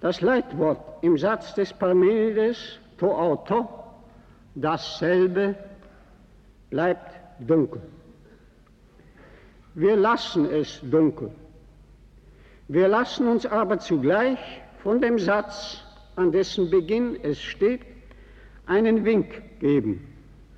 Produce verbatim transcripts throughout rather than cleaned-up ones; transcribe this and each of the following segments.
Das Leitwort im Satz des Parmenides, to auto, dasselbe, bleibt dunkel. Wir lassen es dunkel. Wir lassen uns aber zugleich von dem Satz, an dessen Beginn es steht, einen Wink geben.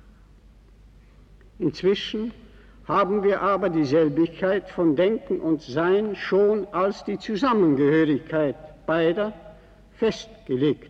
Inzwischen haben wir aber die Selbigkeit von Denken und Sein schon als die Zusammengehörigkeit beider festgelegt.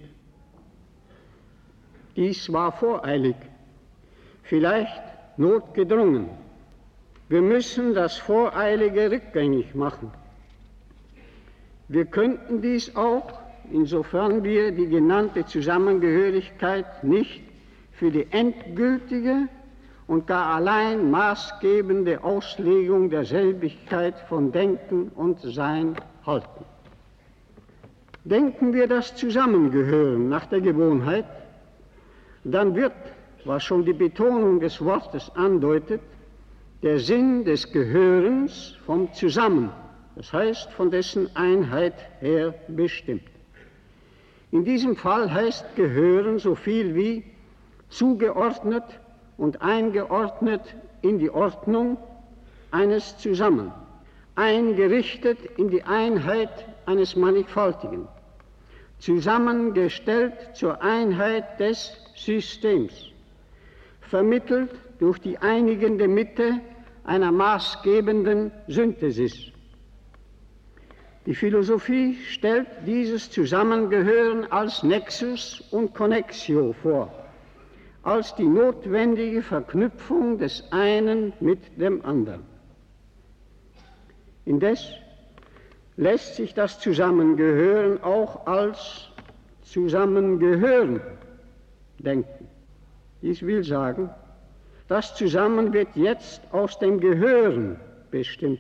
Dies war voreilig, vielleicht notgedrungen. Wir müssen das Voreilige rückgängig machen. Wir könnten dies auch, insofern wir die genannte Zusammengehörigkeit nicht für die endgültige und gar allein maßgebende Auslegung der Selbigkeit von Denken und Sein halten. Denken wir das Zusammengehören nach der Gewohnheit, dann wird, was schon die Betonung des Wortes andeutet, der Sinn des Gehörens vom Zusammen, das heißt von dessen Einheit her bestimmt. In diesem Fall heißt Gehören so viel wie zugeordnet und eingeordnet in die Ordnung eines Zusammen, eingerichtet in die Einheit eines Mannigfaltigen, zusammengestellt zur Einheit des Systems, vermittelt durch die einigende Mitte einer maßgebenden Synthesis. Die Philosophie stellt dieses Zusammengehören als Nexus und Connexio vor, als die notwendige Verknüpfung des einen mit dem anderen. Indes lässt sich das Zusammengehören auch als Zusammengehören denken. Dies will sagen, das Zusammen wird jetzt aus dem Gehören bestimmt.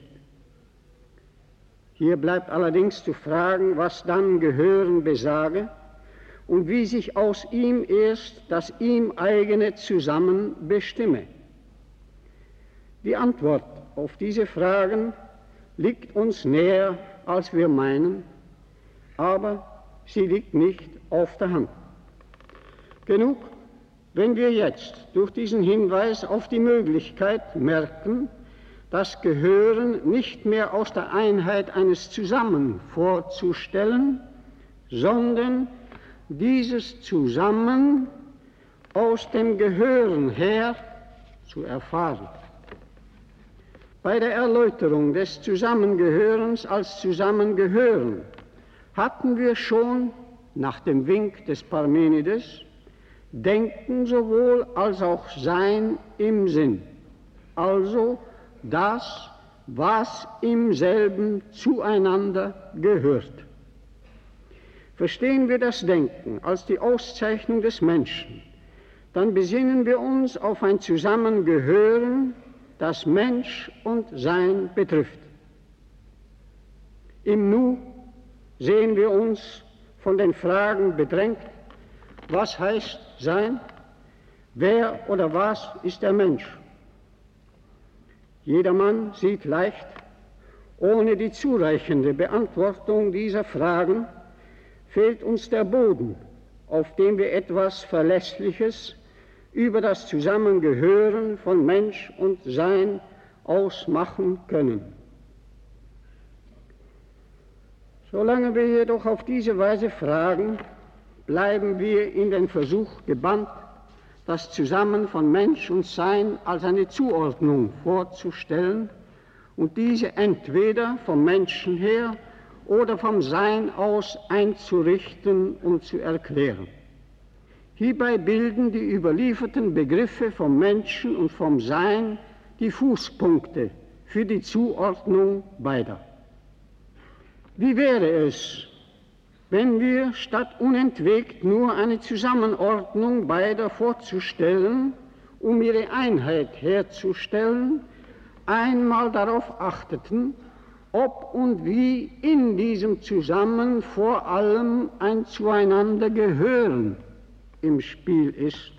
Hier bleibt allerdings zu fragen, was dann Gehören besage und wie sich aus ihm erst das ihm eigene Zusammen bestimme. Die Antwort auf diese Fragen liegt uns näher, als wir meinen, aber sie liegt nicht auf der Hand. Genug, wenn wir jetzt durch diesen Hinweis auf die Möglichkeit merken, das Gehören nicht mehr aus der Einheit eines Zusammen vorzustellen, sondern dieses Zusammen aus dem Gehören her zu erfahren. Bei der Erläuterung des Zusammengehörens als Zusammengehören hatten wir schon nach dem Wink des Parmenides Denken sowohl als auch Sein im Sinn, also das, was im selben zueinander gehört. Verstehen wir das Denken als die Auszeichnung des Menschen, dann besinnen wir uns auf ein Zusammengehören, das Mensch und Sein betrifft. Im Nu sehen wir uns von den Fragen bedrängt, was heißt Sein? Wer oder was ist der Mensch? Jedermann sieht leicht, ohne die zureichende Beantwortung dieser Fragen fehlt uns der Boden, auf dem wir etwas Verlässliches über das Zusammengehören von Mensch und Sein ausmachen können. Solange wir jedoch auf diese Weise fragen, bleiben wir in den Versuch gebannt, das Zusammen von Mensch und Sein als eine Zuordnung vorzustellen und diese entweder vom Menschen her oder vom Sein aus einzurichten und zu erklären. Hierbei bilden die überlieferten Begriffe vom Menschen und vom Sein die Fußpunkte für die Zuordnung beider. Wie wäre es, wenn wir statt unentwegt nur eine Zusammenordnung beider vorzustellen, um ihre Einheit herzustellen, einmal darauf achteten, ob und wie in diesem Zusammen vor allem ein Zueinandergehören im Spiel ist?